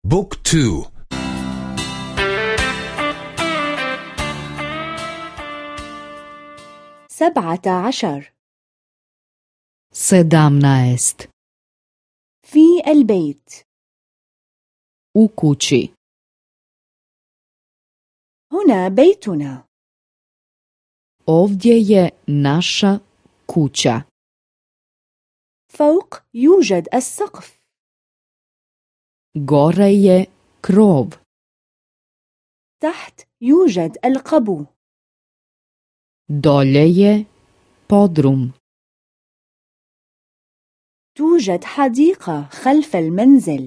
بوك تو. 17. 17. في البيت. U kući. هنا بيتنا. Ovdje je naša kuća. فوق يوجد السقف. Gore je krov. تحت يوجد القبو. Dolje je podrum. توجد حديقة خلف المنزل.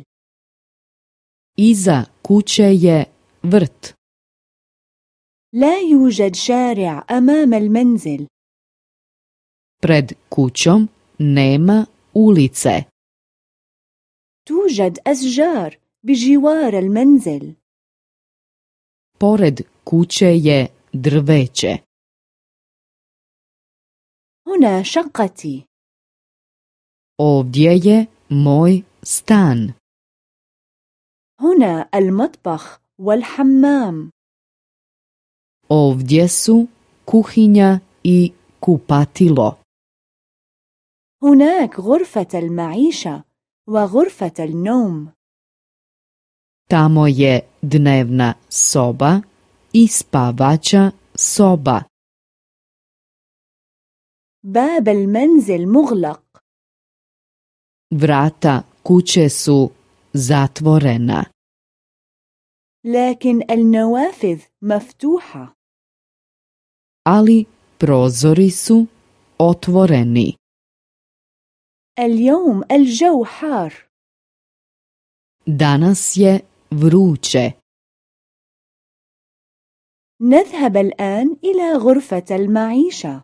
Iza kuće je vrt. لا يوجد شارع أمام المنزل. Pred kućom nema ulice. توجد أشجار بجوار المنزل. Pored kuće je drveće. هنا شقتي. Ovdje je moj stan. هنا المطبخ والحمام. Ovdje su kuhinja i kupatilo. هناك غرفة المعيشة وغرفة النوم. Tamo je dnevna soba i spavaća soba. باب المنزل مغلق. Vrata kuće su zatvorena. لكن النوافذ مفتوحة. Ali prozori su otvoreni. اليوم الجو حار. Danas je vruće. نذهب الآن إلى غرفة المعيشة.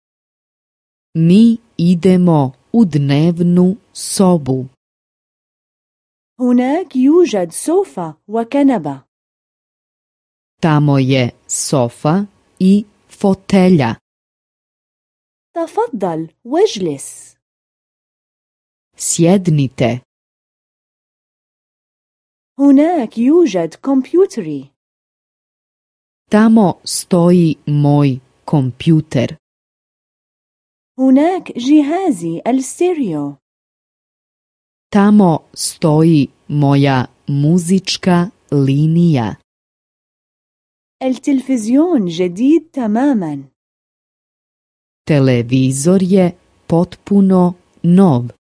Mi idemo u dnevnu sobu. هناك يوجد سوفا وكنبة. Tamo je sofa i fotelja. تفضل واجلس. Sjednite. هناك يوجد كمبيوتري. Tamo stoji moj kompjuter. هناك جهازي الستيريو. Tamo stoji moja muzička linija. التلفزيون جديد تماما. Televizor je potpuno nov.